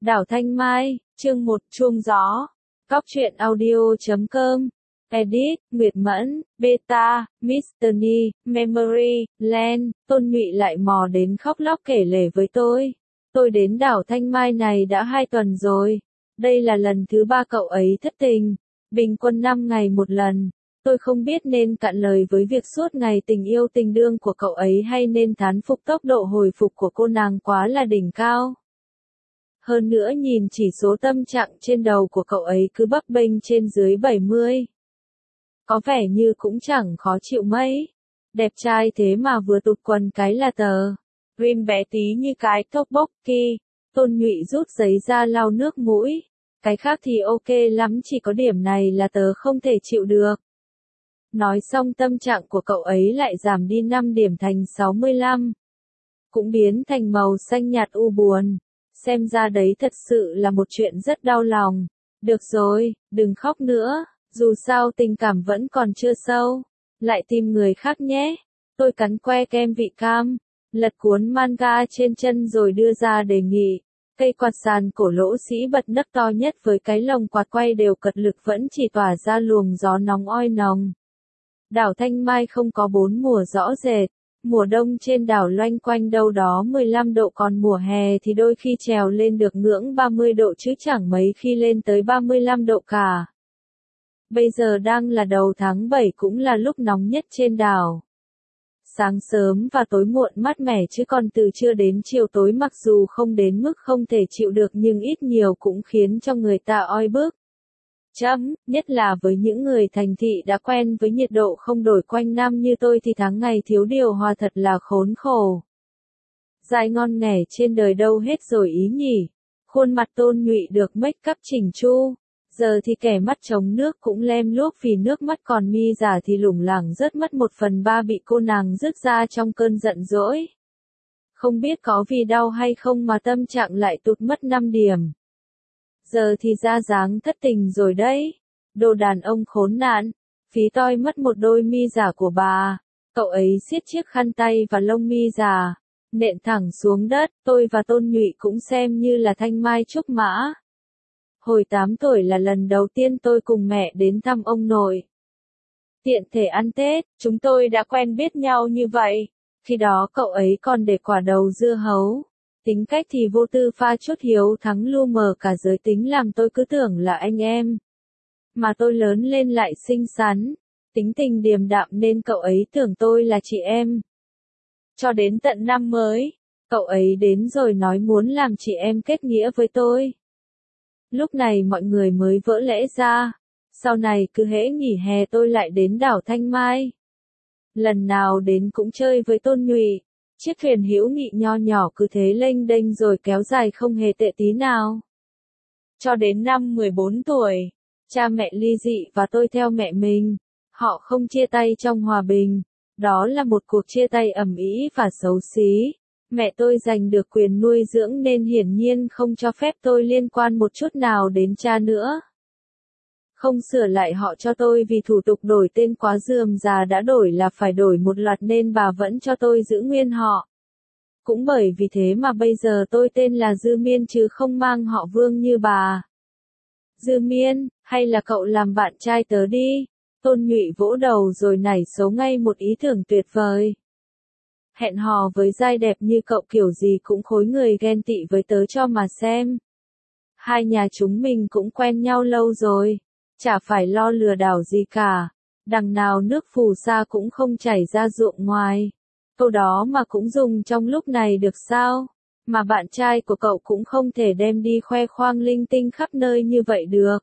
Đảo Thanh Mai, chương 1 chuông gió. Cóc truyện audio.com. Edit, Nguyệt Mẫn, Beta, Mr. Ni, Memory, Land. Tôn Nhụy lại mò đến khóc lóc kể lể với tôi. Tôi đến đảo Thanh Mai này đã 2 tuần rồi. Đây là lần thứ 3 cậu ấy thất tình. Bình quân 5 ngày một lần. Tôi không biết nên cạn lời với việc suốt ngày tình yêu tình đương của cậu ấy hay nên thán phục tốc độ hồi phục của cô nàng quá là đỉnh cao. Hơn nữa nhìn chỉ số tâm trạng trên đầu của cậu ấy cứ bấp bênh trên dưới 70. Có vẻ như cũng chẳng khó chịu mấy. Đẹp trai thế mà vừa tụt quần cái là tờ. Rim bé tí như cái tteokbokki. Tôn Nhụy rút giấy ra lau nước mũi. Cái khác thì ok lắm, chỉ có điểm này là tớ không thể chịu được. Nói xong tâm trạng của cậu ấy lại giảm đi 5 điểm thành 65. Cũng biến thành màu xanh nhạt u buồn. Xem ra đấy thật sự là một chuyện rất đau lòng. Được rồi, đừng khóc nữa, dù sao tình cảm vẫn còn chưa sâu. Lại tìm người khác nhé. Tôi cắn que kem vị cam, lật cuốn manga trên chân rồi đưa ra đề nghị. Cây quạt sàn cổ lỗ sĩ bật nấc to nhất với cái lồng quạt quay đều cật lực vẫn chỉ tỏa ra luồng gió nóng oi nồng. Đảo Thanh Mai không có 4 mùa rõ rệt. Mùa đông trên đảo loanh quanh đâu đó 15 độ, còn mùa hè thì đôi khi trèo lên được ngưỡng 30 độ chứ chẳng mấy khi lên tới 35 độ cả. Bây giờ đang là đầu tháng 7 cũng là lúc nóng nhất trên đảo. Sáng sớm và tối muộn mát mẻ chứ còn từ trưa đến chiều tối mặc dù không đến mức không thể chịu được nhưng ít nhiều cũng khiến cho người ta oi bức. Nhất là với những người thành thị đã quen với nhiệt độ không đổi quanh năm như tôi thì tháng ngày thiếu điều hòa thật là khốn khổ. Dại ngon nghẻ trên đời đâu hết rồi ý nhỉ. Khuôn mặt Tôn Nhụy được make up chỉnh chu. Giờ thì kẻ mắt chống nước cũng lem luốc vì nước mắt, còn mi giả thì lủng lẳng rớt mất 1/3 bị cô nàng rứt ra trong cơn giận dỗi. Không biết có vì đau hay không mà tâm trạng lại tụt mất 5 điểm. Giờ thì ra dáng thất tình rồi đấy. Đồ đàn ông khốn nạn. Phí toi mất một đôi mi giả của bà. Cậu ấy siết chiếc khăn tay và lông mi giả. Nện thẳng xuống đất. Tôi và Tôn Nhụy cũng xem như là thanh mai trúc mã. Hồi 8 tuổi là lần đầu tiên tôi cùng mẹ đến thăm ông nội. Tiện thể ăn Tết, chúng tôi đã quen biết nhau như vậy. Khi đó cậu ấy còn để quả đầu dưa hấu. Tính cách thì vô tư pha chút hiếu thắng lu mờ cả giới tính làm tôi cứ tưởng là anh em. Mà tôi lớn lên lại xinh xắn, tính tình điềm đạm nên cậu ấy tưởng tôi là chị em. Cho đến tận năm mới, cậu ấy đến rồi nói muốn làm chị em kết nghĩa với tôi. Lúc này mọi người mới vỡ lẽ ra. Sau này cứ hễ nghỉ hè tôi lại đến đảo Thanh Mai. Lần nào đến cũng chơi với Tôn Nhụy. Chiếc thuyền hữu nghị nho nhỏ cứ thế lênh đênh rồi kéo dài không hề tệ tí nào. Cho đến năm 14 tuổi, cha mẹ ly dị và tôi theo mẹ mình. Họ không chia tay trong hòa bình. Đó là một cuộc chia tay ầm ĩ và xấu xí. Mẹ tôi giành được quyền nuôi dưỡng nên hiển nhiên không cho phép tôi liên quan một chút nào đến cha nữa. Không sửa lại họ cho tôi vì thủ tục đổi tên quá rườm rà, đã đổi là phải đổi một loạt nên bà vẫn cho tôi giữ nguyên họ. Cũng bởi vì thế mà bây giờ tôi tên là Dư Miên chứ không mang họ Vương như bà. Dư Miên, hay là cậu làm bạn trai tớ đi. Tôn Nhụy vỗ đầu rồi nảy số ngay một ý tưởng tuyệt vời. Hẹn hò với giai đẹp như cậu kiểu gì cũng khối người ghen tị với tớ cho mà xem. Hai nhà chúng mình cũng quen nhau lâu rồi. Chả phải lo lừa đảo gì cả. Đằng nào nước phù sa cũng không chảy ra ruộng ngoài. Câu đó mà cũng dùng trong lúc này được sao? Mà bạn trai của cậu cũng không thể đem đi khoe khoang linh tinh khắp nơi như vậy được.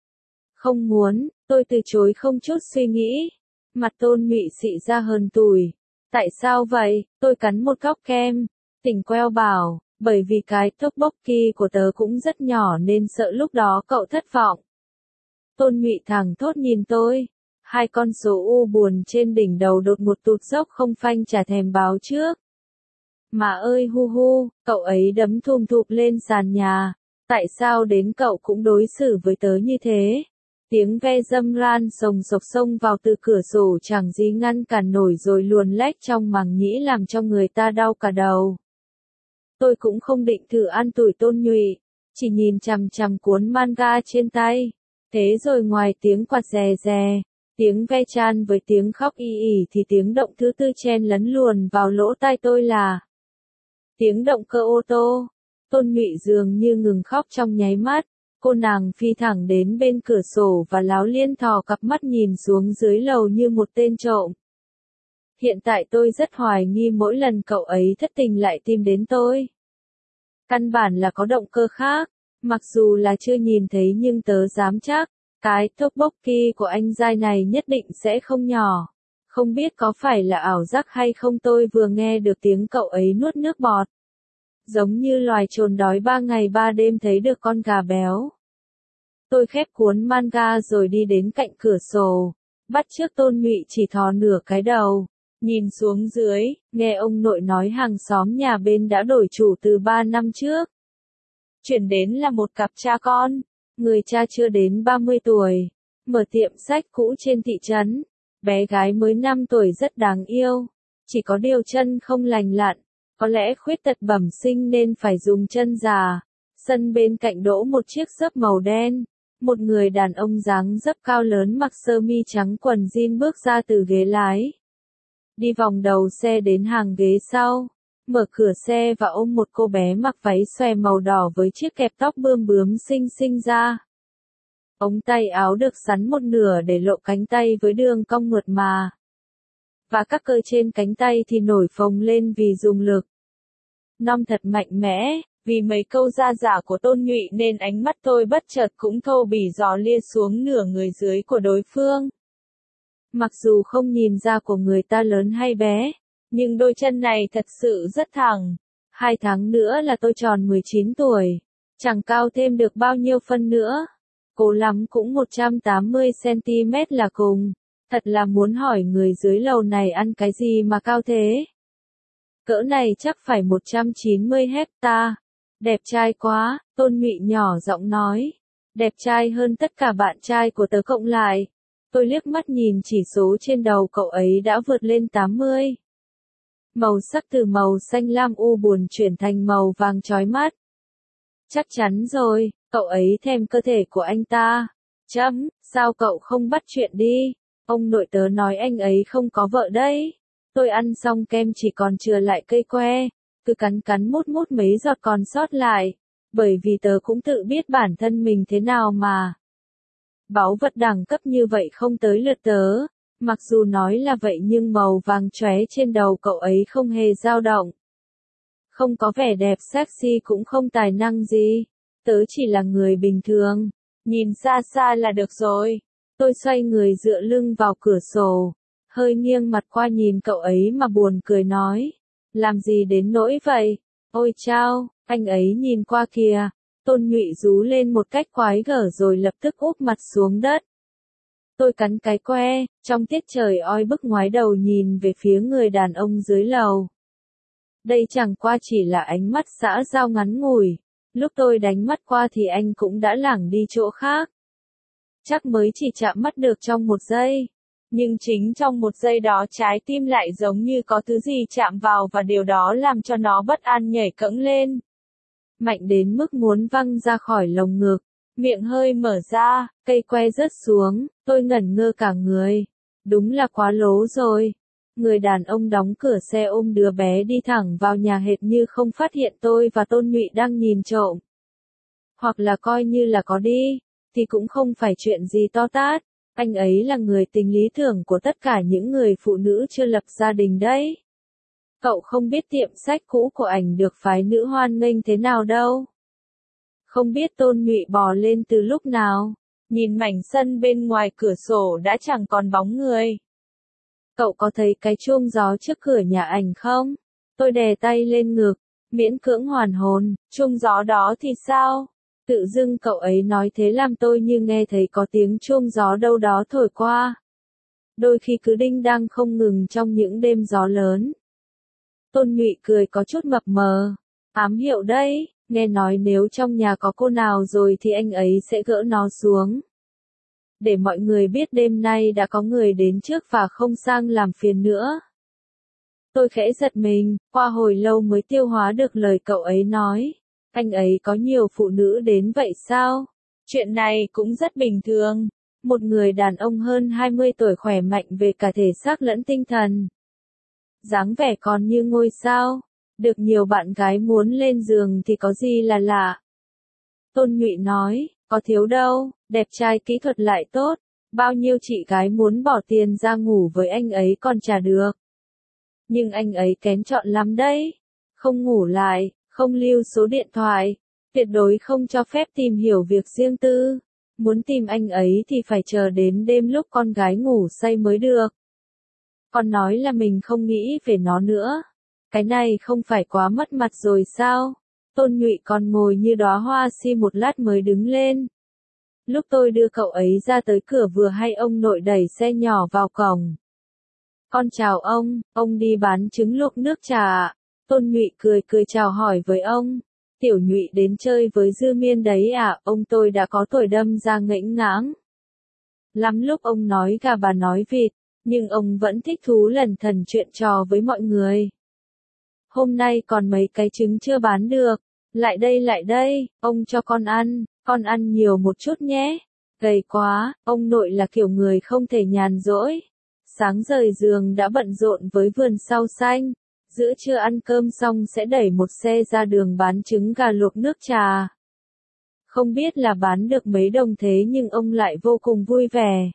Không muốn, tôi từ chối không chút suy nghĩ. Mặt Tôn Nhụy xị ra hờn tủi. Tại sao vậy? Tôi cắn một cóc kem. Tỉnh queo bảo, bởi vì cái tteokbokki của tớ cũng rất nhỏ nên sợ lúc đó cậu thất vọng. Tôn Nhụy thẳng thốt nhìn tôi. Hai con số u buồn trên đỉnh đầu đột một tụt dốc không phanh chả thèm báo trước. Mà ơi hu hu, cậu ấy đấm thùm thụp lên sàn nhà. Tại sao đến cậu cũng đối xử với tớ như thế? Tiếng ve dâm ran sồng sộc xông vào từ cửa sổ chẳng gì ngăn cản nổi rồi luồn lách trong màng nhĩ làm cho người ta đau cả đầu. Tôi cũng không định thử an ủi Tôn Nhụy. chỉ nhìn chằm chằm cuốn manga trên tay. Thế rồi ngoài tiếng quạt rè rè, tiếng ve chan với tiếng khóc y ỉ thì tiếng động thứ tư chen lấn luồn vào lỗ tai tôi là tiếng động cơ ô tô. Tôn Nhụy dường như ngừng khóc trong nháy mắt, cô nàng phi thẳng đến bên cửa sổ và láo liên thò cặp mắt nhìn xuống dưới lầu như một tên trộm. Hiện tại tôi rất hoài nghi mỗi lần cậu ấy thất tình lại tìm đến tôi. Căn bản là có động cơ khác, mặc dù là chưa nhìn thấy nhưng tớ dám chắc, cái tteokbokki của anh giai này nhất định sẽ không nhỏ. Không biết có phải là ảo giác hay không, tôi vừa nghe được tiếng cậu ấy nuốt nước bọt. Giống như loài trồn đói 3 ngày 3 đêm thấy được con gà béo. Tôi khép cuốn manga rồi đi đến cạnh cửa sổ, bắt chước Tôn Nhụy chỉ thò nửa cái đầu, nhìn xuống dưới, nghe ông nội nói hàng xóm nhà bên đã đổi chủ từ 3 năm trước. Chuyển đến là một cặp cha con, người cha chưa đến 30 tuổi, mở tiệm sách cũ trên thị trấn, bé gái mới 5 tuổi rất đáng yêu, chỉ có điều chân không lành lặn, có lẽ khuyết tật bẩm sinh nên phải dùng chân già. Sân bên cạnh đỗ một chiếc xốp màu đen, một người đàn ông dáng dấp cao lớn mặc sơ mi trắng quần jean bước ra từ ghế lái. Đi vòng đầu xe đến hàng ghế sau, mở cửa xe và ôm một cô bé mặc váy xòe màu đỏ với chiếc kẹp tóc bươm bướm xinh xinh ra. Ống tay áo được xắn một nửa để lộ cánh tay với đường cong mượt mà. Và các cơ trên cánh tay thì nổi phồng lên vì dùng lực. Non thật mạnh mẽ, vì mấy câu ra giả của Tôn Nhụy nên ánh mắt tôi bất chợt cũng thô bỉ dò lia xuống nửa người dưới của đối phương. Mặc dù không nhìn ra của người ta lớn hay bé, nhưng đôi chân này thật sự rất thẳng. 2 tháng nữa là tôi tròn 19 tuổi, chẳng cao thêm được bao nhiêu phân nữa. Cố lắm cũng 180cm là cùng. Thật là muốn hỏi người dưới lầu này ăn cái gì mà cao thế. Cỡ này chắc phải 190 hecta. Đẹp trai quá, Tôn Nhụy nhỏ giọng nói. Đẹp trai hơn tất cả bạn trai của tớ cộng lại. Tôi liếc mắt nhìn chỉ số trên đầu cậu ấy đã vượt lên 80. Màu sắc từ màu xanh lam u buồn chuyển thành màu vàng chói mắt. Chắc chắn rồi, cậu ấy thèm cơ thể của anh ta. Sao cậu không bắt chuyện đi? Ông nội tớ nói anh ấy không có vợ đấy. Tôi ăn xong kem chỉ còn chừa lại cây que, cứ cắn mút mút mấy giọt còn sót lại, bởi vì tớ cũng tự biết bản thân mình thế nào mà. Báu vật đẳng cấp như vậy không tới lượt tớ, mặc dù nói là vậy nhưng màu vàng chóe trên đầu cậu ấy không hề dao động. Không có vẻ đẹp sexy cũng không tài năng gì, tớ chỉ là người bình thường, nhìn xa xa là được rồi. Tôi xoay người dựa lưng vào cửa sổ, hơi nghiêng mặt qua nhìn cậu ấy mà buồn cười nói. Làm gì đến nỗi vậy? Ôi chao, anh ấy nhìn qua kìa. Tôn Nhụy rú lên một cách quái gở rồi lập tức úp mặt xuống đất. Tôi cắn cái que, trong tiết trời oi bức ngoái đầu nhìn về phía người đàn ông dưới lầu. Đây chẳng qua chỉ là ánh mắt xã giao ngắn ngủi. Lúc tôi đánh mắt qua thì anh cũng đã lảng đi chỗ khác. Chắc mới chỉ chạm mắt được trong 1 giây. Nhưng chính trong 1 giây đó trái tim lại giống như có thứ gì chạm vào và điều đó làm cho nó bất an nhảy cẫng lên. Mạnh đến mức muốn văng ra khỏi lồng ngực, miệng hơi mở ra, cây que rớt xuống, tôi ngẩn ngơ cả người. Đúng là quá lố rồi. Người đàn ông đóng cửa xe ôm đứa bé đi thẳng vào nhà hệt như không phát hiện tôi và Tôn Nhụy đang nhìn trộm. Hoặc là coi như là có đi, thì cũng không phải chuyện gì to tát. Anh ấy là người tình lý tưởng của tất cả những người phụ nữ chưa lập gia đình đấy. Cậu không biết tiệm sách cũ của ảnh được phái nữ hoan nghênh thế nào đâu. Không biết Tôn Nhụy bò lên từ lúc nào, nhìn mảnh sân bên ngoài cửa sổ đã chẳng còn bóng người. Cậu có thấy cái chuông gió trước cửa nhà ảnh không? Tôi đè tay lên ngực, miễn cưỡng hoàn hồn, chuông gió đó thì sao? Tự dưng cậu ấy nói thế làm tôi như nghe thấy có tiếng chuông gió đâu đó thổi qua. Đôi khi cứ đinh đang không ngừng trong những đêm gió lớn. Tôn Nhụy cười có chút mập mờ. Ám hiệu đấy, nghe nói nếu trong nhà có cô nào rồi thì anh ấy sẽ gỡ nó xuống. Để mọi người biết đêm nay đã có người đến trước và không sang làm phiền nữa. Tôi khẽ giật mình, qua hồi lâu mới tiêu hóa được lời cậu ấy nói. Anh ấy có nhiều phụ nữ đến vậy sao? Chuyện này cũng rất bình thường. Một người đàn ông hơn 20 tuổi khỏe mạnh về cả thể xác lẫn tinh thần. Dáng vẻ còn như ngôi sao. Được nhiều bạn gái muốn lên giường thì có gì là lạ. Tôn Nhụy nói, có thiếu đâu, đẹp trai kỹ thuật lại tốt. Bao nhiêu chị gái muốn bỏ tiền ra ngủ với anh ấy còn chả được. Nhưng anh ấy kén chọn lắm đấy. Không ngủ lại, không lưu số điện thoại. Tuyệt đối không cho phép tìm hiểu việc riêng tư. Muốn tìm anh ấy thì phải chờ đến đêm lúc con gái ngủ say mới được. Còn nói là mình không nghĩ về nó nữa. Cái này không phải quá mất mặt rồi sao? Tôn Nhụy còn ngồi như đóa hoa si một lát mới đứng lên. Lúc tôi đưa cậu ấy ra tới cửa vừa hay ông nội đẩy xe nhỏ vào cổng. Con chào ông đi bán trứng luộc nước trà ạ. Tôn Nhụy cười cười chào hỏi với ông. Tiểu Nhụy đến chơi với Dư Miên đấy à, ông tôi đã có tuổi đâm ra ngễnh ngãng. Lắm lúc ông nói gà bà nói vịt, nhưng ông vẫn thích thú lẩn thẩn chuyện trò với mọi người. Hôm nay còn mấy cái trứng chưa bán được. Lại đây, ông cho con ăn nhiều một chút nhé. Gầy quá, ông nội là kiểu người không thể nhàn rỗi. Sáng rời giường đã bận rộn với vườn rau xanh. Giữa trưa ăn cơm xong sẽ đẩy một xe ra đường bán trứng gà luộc nước trà. Không biết là bán được mấy đồng thế nhưng ông lại vô cùng vui vẻ.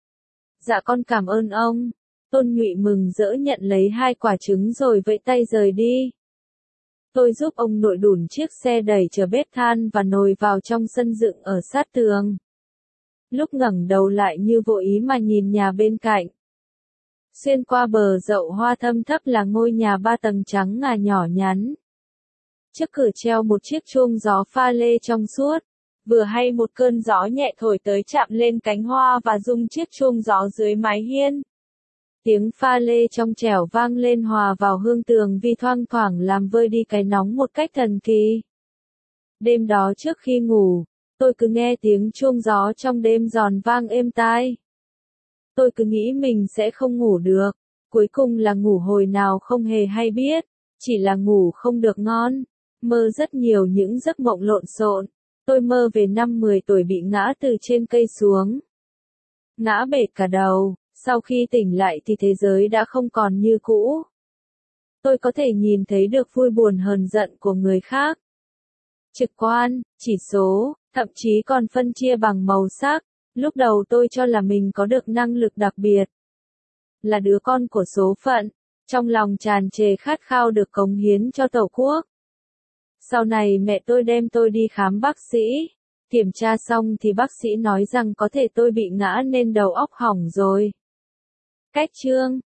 Dạ con cảm ơn ông. Tôn Nhụy mừng rỡ nhận lấy 2 quả trứng rồi vẫy tay rời đi. Tôi giúp ông nội đủn chiếc xe đẩy chở bếp than và nồi vào trong sân dựng ở sát tường. Lúc ngẩng đầu lại như vô ý mà nhìn nhà bên cạnh. Xuyên qua bờ dậu hoa thâm thấp là ngôi nhà 3 tầng trắng ngà nhỏ nhắn. Trước cửa treo một chiếc chuông gió pha lê trong suốt. Vừa hay một cơn gió nhẹ thổi tới chạm lên cánh hoa và rung chiếc chuông gió dưới mái hiên. Tiếng pha lê trong trẻo vang lên hòa vào hương tường vi thoang thoảng làm vơi đi cái nóng một cách thần kỳ. Đêm đó trước khi ngủ, tôi cứ nghe tiếng chuông gió trong đêm giòn vang êm tai. Tôi cứ nghĩ mình sẽ không ngủ được, cuối cùng là ngủ hồi nào không hề hay biết, chỉ là ngủ không được ngon, mơ rất nhiều những giấc mộng lộn xộn. Tôi mơ về năm 10 tuổi bị ngã từ trên cây xuống. Ngã bệt cả đầu, sau khi tỉnh lại thì thế giới đã không còn như cũ. Tôi có thể nhìn thấy được vui buồn hờn giận của người khác. Trực quan, chỉ số, thậm chí còn phân chia bằng màu sắc. Lúc đầu tôi cho là mình có được năng lực đặc biệt. Là đứa con của số phận, trong lòng tràn trề khát khao được cống hiến cho Tổ quốc. Sau này mẹ tôi đem tôi đi khám bác sĩ. Kiểm tra xong thì bác sĩ nói rằng có thể tôi bị ngã nên đầu óc hỏng rồi. Cách chương